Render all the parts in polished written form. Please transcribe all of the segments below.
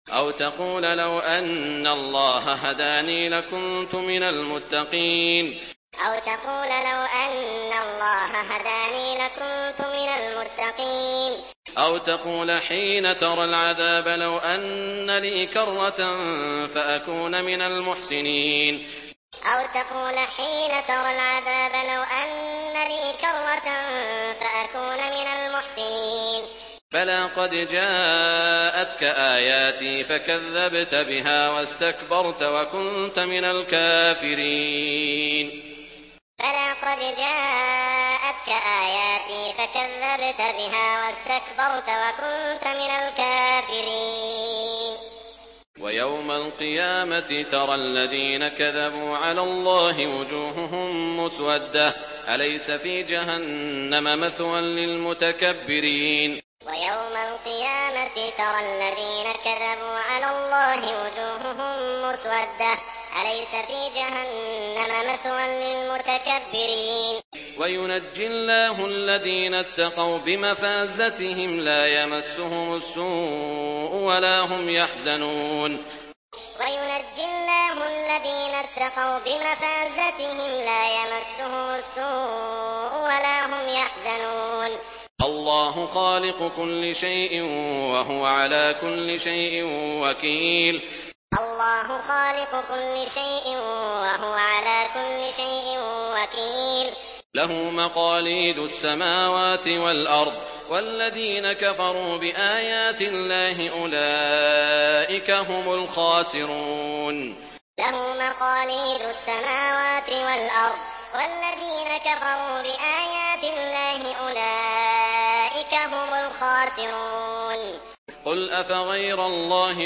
أو تقول لو أن الله هداني لكنت من المتقين أو تقول لو أن الله هداني لكنت من المتقين أو تقول حين ترى العذاب لو أن لي كرة فأكون من المحسنين أو تقول حين ترى العذاب لو أن لي كرة فأكون من المحسنين بلى قد جاءتك آياتي فكذبت بها واستكبرت وكنت من الكافرين بلى قد جاءتك آياتي فكذبت بها واستكبرت وكنت من الكافرين ويوم القيامة ترى الذين كذبوا على الله وجوههم مسودة أليس في جهنم مثوى للمتكبرين ويوم القيامة ترى الذين كذبوا على الله وجوههم مسودة أليس في جهنم مثوى للمتكبرين وينجي الله الذين اتقوا بمفازتهم لا يمسهم السوء ولا هم يحزنون وينجي الله الذين اتقوا بمفازتهم لا يمسهم السوء ولا هم يحزنون الله خالق كل شيء وهو على كل شيء وكيل الله خالق كل شيء وهو على كل شيء وكيل له مقاليد السماوات والأرض والذين كفروا بآيات الله أولئك هم الخاسرون له مقاليد السماوات والأرض والذين كفروا بآيات الله أولئك هم الخاسرون قل أفغير الله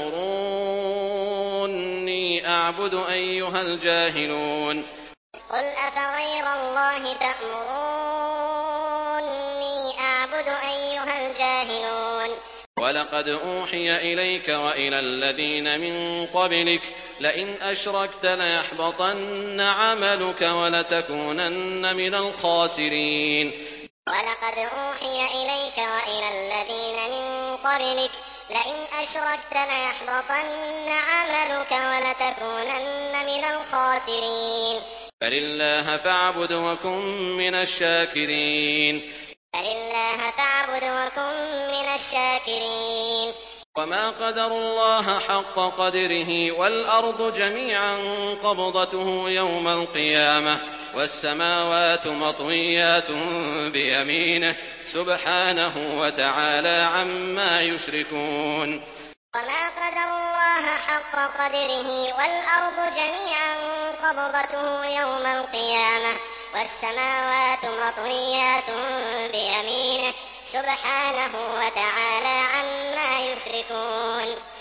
تأمروني أعبد أيها الجاهلون قل أفغير الله تأمروني أعبد أيها الجاهلون ولقد أوحي إليك وإلى الذين من قبلك لئن أشركت ليحبطن عملك ولتكونن من الخاسرين ولقد أوحي إليك وإلى الذين من قبلك لئن أشركت ليحبطن عملك ولتكونن من الخاسرين فلله فاعبد وكن من الشاكرين فلله فاعبد وكن من الشاكرين وما قدر الله حق قدره والأرض جميعا قبضته يوم القيامة والسماوات مطويات بيمينه سبحانه وتعالى عما يشركون وما قدر الله حق قدره والأرض جميعا قبضته يوم القيامة والسماوات مطويات بيمينه سبحانه وتعالى عما يشركون